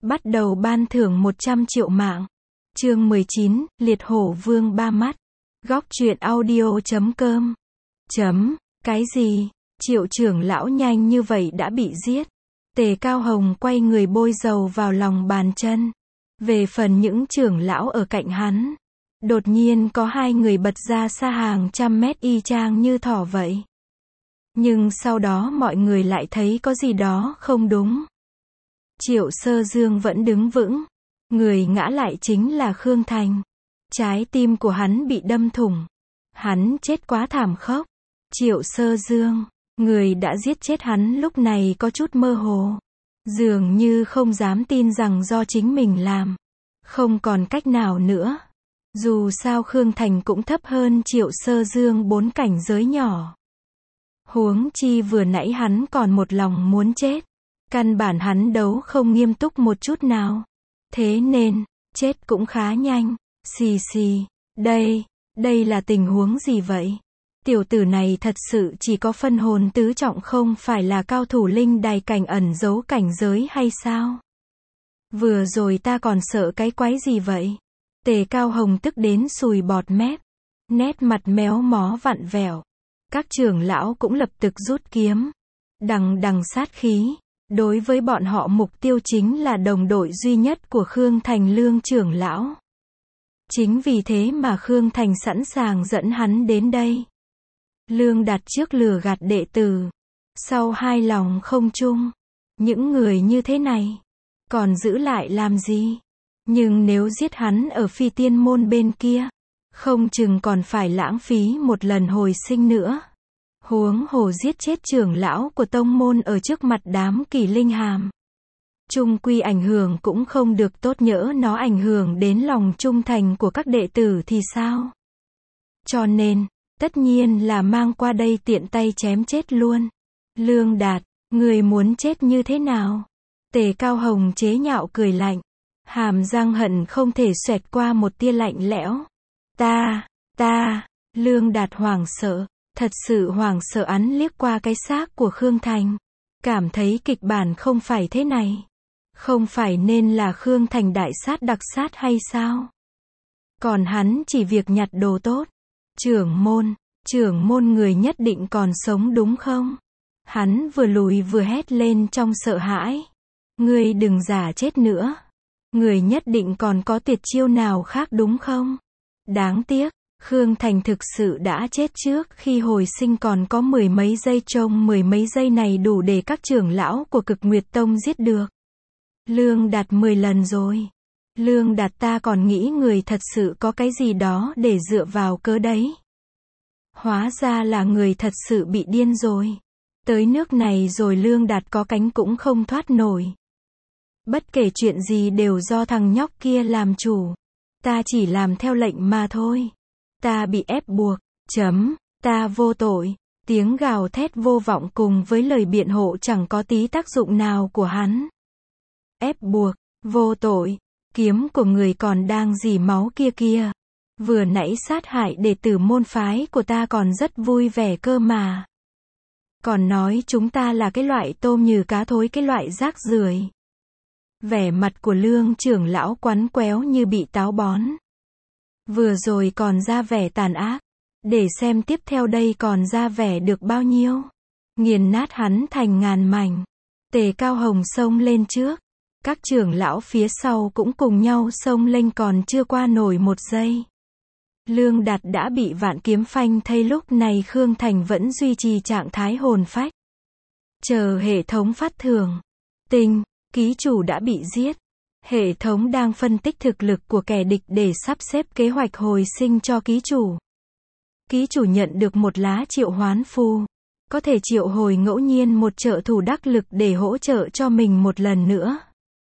Bắt đầu ban thưởng 100 triệu mạng. Chương 19, Liệt hổ vương ba mắt. Góc truyện audio.com. Cái gì? Triệu trưởng lão nhanh như vậy đã bị giết. Tề Cao Hồng quay người bôi dầu vào lòng bàn chân. Về phần những trưởng lão ở cạnh hắn, đột nhiên có hai người bật ra xa hàng trăm mét y chang như thỏ vậy. Nhưng sau đó mọi người lại thấy có gì đó không đúng. Triệu Sơ Dương vẫn đứng vững. Người ngã lại chính là Khương Thành. Trái tim của hắn bị đâm thủng. Hắn chết quá thảm khốc. Triệu Sơ Dương, người đã giết chết hắn lúc này có chút mơ hồ. Dường như không dám tin rằng do chính mình làm. Không còn cách nào nữa. Dù sao Khương Thành cũng thấp hơn Triệu Sơ Dương 4 cảnh giới nhỏ. Huống chi vừa nãy hắn còn một lòng muốn chết. Căn bản hắn đấu không nghiêm túc một chút nào. Thế nên, chết cũng khá nhanh. Xì xì, đây là tình huống gì vậy? Tiểu tử này thật sự chỉ có phân hồn tứ trọng không phải là cao thủ linh đài cảnh ẩn giấu cảnh giới hay sao? Vừa rồi ta còn sợ cái quái gì vậy? Tề Cao Hồng tức đến sùi bọt mép. Nét mặt méo mó vặn vẹo. Các trưởng lão cũng lập tức rút kiếm. Đằng sát khí. Đối với bọn họ mục tiêu chính là đồng đội duy nhất của Khương Thành Lương trưởng lão. Chính vì thế mà Khương Thành sẵn sàng dẫn hắn đến đây. Lương Đạt trước lừa gạt đệ tử. Sau hai lòng không chung. Những người như thế này. Còn giữ lại làm gì? Nhưng nếu giết hắn ở Phi Tiên Môn bên kia. Không chừng còn phải lãng phí một lần hồi sinh nữa. Huống hồ giết chết trưởng lão của tông môn ở trước mặt đám kỳ linh hàm. Chung quy ảnh hưởng cũng không được tốt, nhỡ nó ảnh hưởng đến lòng trung thành của các đệ tử thì sao? Cho nên, tất nhiên là mang qua đây tiện tay chém chết luôn. Lương Đạt, người muốn chết như thế nào? Tề Cao Hồng chế nhạo cười lạnh. Hàm răng hận không thể xoẹt qua một tia lạnh lẽo. Lương Đạt hoảng sợ. Thật sự hoảng sợ, hắn liếc qua cái xác của Khương Thành. Cảm thấy kịch bản không phải thế này. Không phải nên là Khương Thành đại sát đặc sát hay sao? Còn hắn chỉ việc nhặt đồ tốt. Trưởng môn người nhất định còn sống đúng không? Hắn vừa lùi vừa hét lên trong sợ hãi. Ngươi đừng giả chết nữa. Người nhất định còn có tuyệt chiêu nào khác đúng không? Đáng tiếc. Khương Thành thực sự đã chết trước khi hồi sinh, còn có mười mấy giây, trông mười mấy giây này đủ để các trưởng lão của Cực Nguyệt Tông giết được. Lương Đạt 10 lần rồi. Lương Đạt, ta còn nghĩ người thật sự có cái gì đó để dựa vào cơ đấy. Hóa ra là người thật sự bị điên rồi. Tới nước này rồi Lương Đạt có cánh cũng không thoát nổi. Bất kể chuyện gì đều do thằng nhóc kia làm chủ. Ta chỉ làm theo lệnh mà thôi. Ta bị ép buộc, ta vô tội. Tiếng gào thét vô vọng cùng với lời biện hộ chẳng có tí tác dụng nào của hắn. Ép buộc, vô tội, kiếm của người còn đang rỉ máu kia. Vừa nãy sát hại đệ tử môn phái của ta còn rất vui vẻ cơ mà. Còn nói chúng ta là cái loại tôm như cá thối, cái loại rác rưởi. Vẻ mặt của Lương trưởng lão quắn quéo như bị táo bón. Vừa rồi còn ra vẻ tàn ác. Để xem tiếp theo đây còn ra vẻ được bao nhiêu. Nghiền nát hắn thành ngàn mảnh. Tề Cao Hồng xông lên trước. Các trưởng lão phía sau cũng cùng nhau xông lên, còn chưa qua nổi một giây. Lương Đạt đã bị vạn kiếm phanh thây, lúc này Khương Thành vẫn duy trì trạng thái hồn phách. Chờ hệ thống phát thưởng. Ký chủ đã bị giết. Hệ thống đang phân tích thực lực của kẻ địch để sắp xếp kế hoạch hồi sinh cho ký chủ. Ký chủ nhận được một lá triệu hoán phù. Có thể triệu hồi ngẫu nhiên một trợ thủ đắc lực để hỗ trợ cho mình một lần nữa.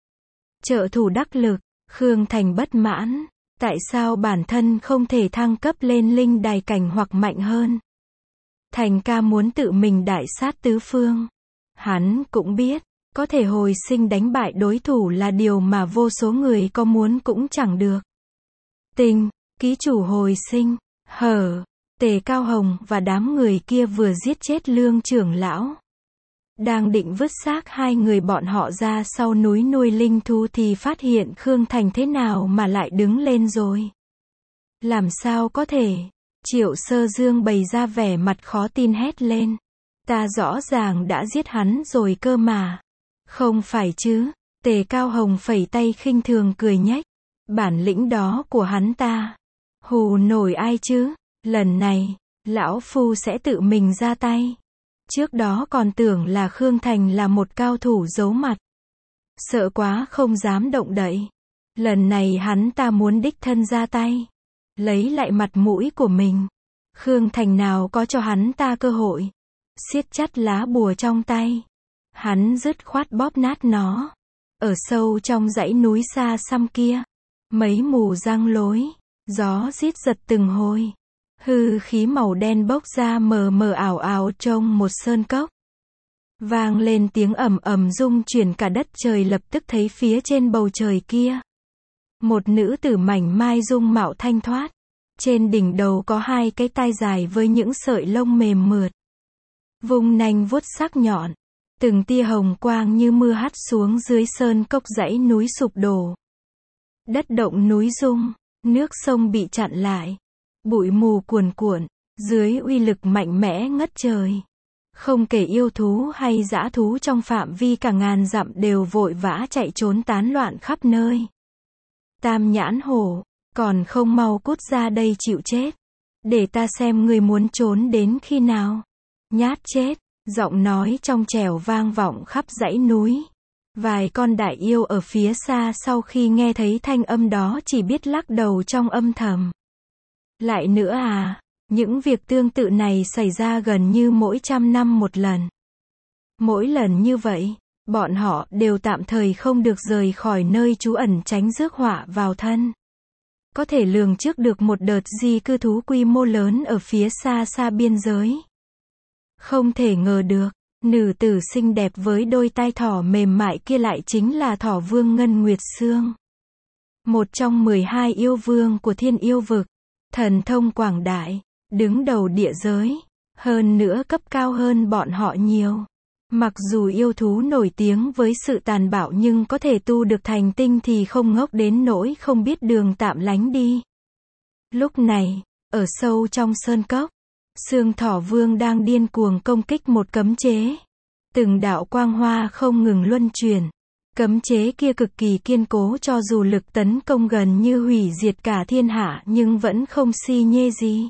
Trợ thủ đắc lực, Khương Thành bất mãn. Tại sao bản thân không thể thăng cấp lên linh đài cảnh hoặc mạnh hơn? Thành ca muốn tự mình đại sát tứ phương. Hắn cũng biết. Có thể hồi sinh đánh bại đối thủ là điều mà vô số người có muốn cũng chẳng được. Ký chủ hồi sinh. Tề Cao Hồng và đám người kia vừa giết chết Lương trưởng lão. Đang định vứt xác hai người bọn họ ra sau núi nuôi linh thú thì phát hiện Khương Thành thế nào mà lại đứng lên rồi. Làm sao có thể? Triệu Sơ Dương bày ra vẻ mặt khó tin hét lên. Ta rõ ràng đã giết hắn rồi cơ mà. Không phải chứ? Tề Cao Hồng phẩy tay khinh thường cười nhếch. Bản lĩnh đó của hắn ta. Hù nổi ai chứ? Lần này, lão phu sẽ tự mình ra tay. Trước đó còn tưởng là Khương Thành là một cao thủ giấu mặt. Sợ quá không dám động đậy. Lần này hắn ta muốn đích thân ra tay. Lấy lại mặt mũi của mình. Khương Thành nào có cho hắn ta cơ hội. Siết chặt lá bùa trong tay. Hắn dứt khoát bóp nát nó. Ở sâu trong dãy núi xa xăm kia. Mấy mù răng lối. Gió rít giật từng hồi. Hư khí màu đen bốc ra mờ mờ ảo ảo trong một sơn cốc. Vang lên tiếng ầm ầm rung chuyển cả đất trời, lập tức thấy phía trên bầu trời kia. Một nữ tử mảnh mai dung mạo thanh thoát. Trên đỉnh đầu có hai cái tai dài với những sợi lông mềm mượt. Vùng nanh vuốt sắc nhọn. Từng tia hồng quang như mưa hắt xuống dưới sơn cốc, dãy núi sụp đổ. Đất động núi rung, nước sông bị chặn lại. Bụi mù cuồn cuộn, dưới uy lực mạnh mẽ ngất trời. Không kể yêu thú hay dã thú trong phạm vi cả ngàn dặm đều vội vã chạy trốn tán loạn khắp nơi. Tam Nhãn Hổ, còn không mau cút ra đây chịu chết. Để ta xem ngươi muốn trốn đến khi nào. Nhát chết, giọng nói trong trẻo vang vọng khắp dãy núi. Vài con đại yêu ở phía xa sau khi nghe thấy thanh âm đó chỉ biết lắc đầu trong âm thầm. Lại nữa à, những việc tương tự này xảy ra gần như mỗi 100 năm một lần. Mỗi lần như vậy, bọn họ đều tạm thời không được rời khỏi nơi trú ẩn tránh rước họa vào thân. Có thể lường trước được một đợt di cư thú quy mô lớn ở phía xa xa biên giới. Không thể ngờ được, nữ tử xinh đẹp với đôi tai thỏ mềm mại kia lại chính là Thỏ Vương Ngân Nguyệt Sương. Một trong 12 yêu vương của Thiên Yêu Vực. Thần thông quảng đại, đứng đầu địa giới, hơn nữa cấp cao hơn bọn họ nhiều. Mặc dù yêu thú nổi tiếng với sự tàn bạo nhưng có thể tu được thành tinh thì không ngốc đến nỗi không biết đường tạm lánh đi. Lúc này, ở sâu trong sơn cốc, Sương Thỏ Vương đang điên cuồng công kích một cấm chế. Từng đạo quang hoa không ngừng luân chuyển. Cấm chế kia cực kỳ kiên cố, cho dù lực tấn công gần như hủy diệt cả thiên hạ nhưng vẫn không si nhê gì.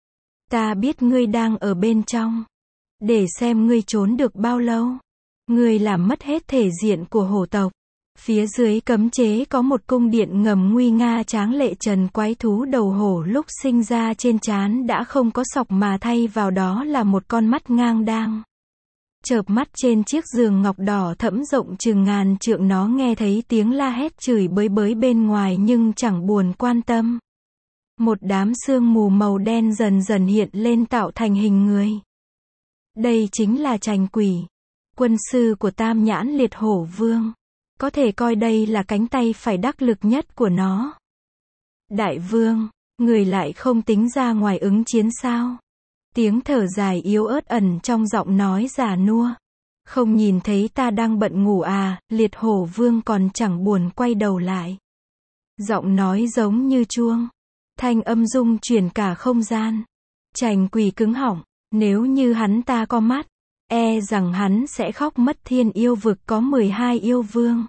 Ta biết ngươi đang ở bên trong. Để xem ngươi trốn được bao lâu. Ngươi làm mất hết thể diện của hổ tộc. Phía dưới cấm chế có một cung điện ngầm nguy nga tráng lệ, trần quái thú đầu hổ lúc sinh ra trên trán đã không có sọc mà thay vào đó là một con mắt ngang đang chợp mắt trên chiếc giường ngọc đỏ thẫm rộng chừng ngàn trượng. Nó nghe thấy tiếng la hét chửi bới bới bên ngoài nhưng chẳng buồn quan tâm. Một đám sương mù màu đen dần dần hiện lên tạo thành hình người. Đây chính là Trành Quỷ, quân sư của Tam Nhãn Liệt Hổ Vương. Có thể coi đây là cánh tay phải đắc lực nhất của nó. Đại vương, người lại không tính ra ngoài ứng chiến sao? Tiếng thở dài yếu ớt ẩn trong giọng nói già nua. Không nhìn thấy ta đang bận ngủ à? Liệt Hổ Vương còn chẳng buồn quay đầu lại. Giọng nói giống như chuông. Thanh âm rung chuyển cả không gian. Trành Quỷ cứng họng. Nếu như hắn ta có mắt, e rằng hắn sẽ khóc mất. Thiên Yêu Vực có 12 yêu vương.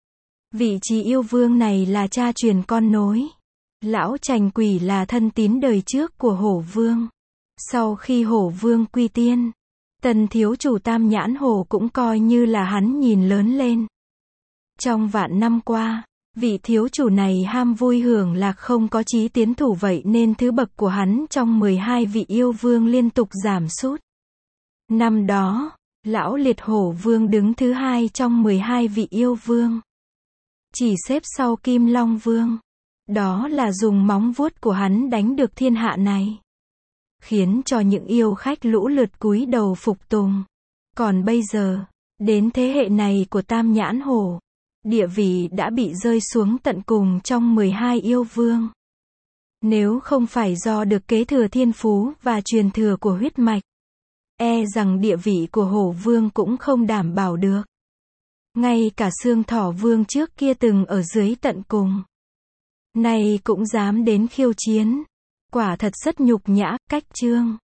Vị trí yêu vương này là cha truyền con nối. Lão Trành Quỷ là thân tín đời trước của Hổ Vương. Sau khi Hổ Vương quy tiên, tần thiếu chủ Tam Nhãn Hổ cũng coi như là hắn nhìn lớn lên. Trong vạn năm qua, vị thiếu chủ này ham vui hưởng lạc, không có chí tiến thủ, vậy nên thứ bậc của hắn trong 12 vị yêu vương liên tục giảm sút. Năm đó, lão Liệt Hổ Vương đứng thứ 2 trong 12 vị yêu vương. Chỉ xếp sau Kim Long Vương. Đó là dùng móng vuốt của hắn đánh được thiên hạ này. Khiến cho những yêu khách lũ lượt cúi đầu phục tùng. Còn bây giờ, đến thế hệ này của Tam Nhãn Hổ, địa vị đã bị rơi xuống tận cùng trong 12 yêu vương. Nếu không phải do được kế thừa thiên phú và truyền thừa của huyết mạch, E rằng địa vị của Hổ Vương cũng không đảm bảo được. Ngay cả Xương Thỏ Vương trước kia từng ở dưới tận cùng, nay cũng dám đến khiêu chiến. Quả thật rất nhục nhã, cách trương.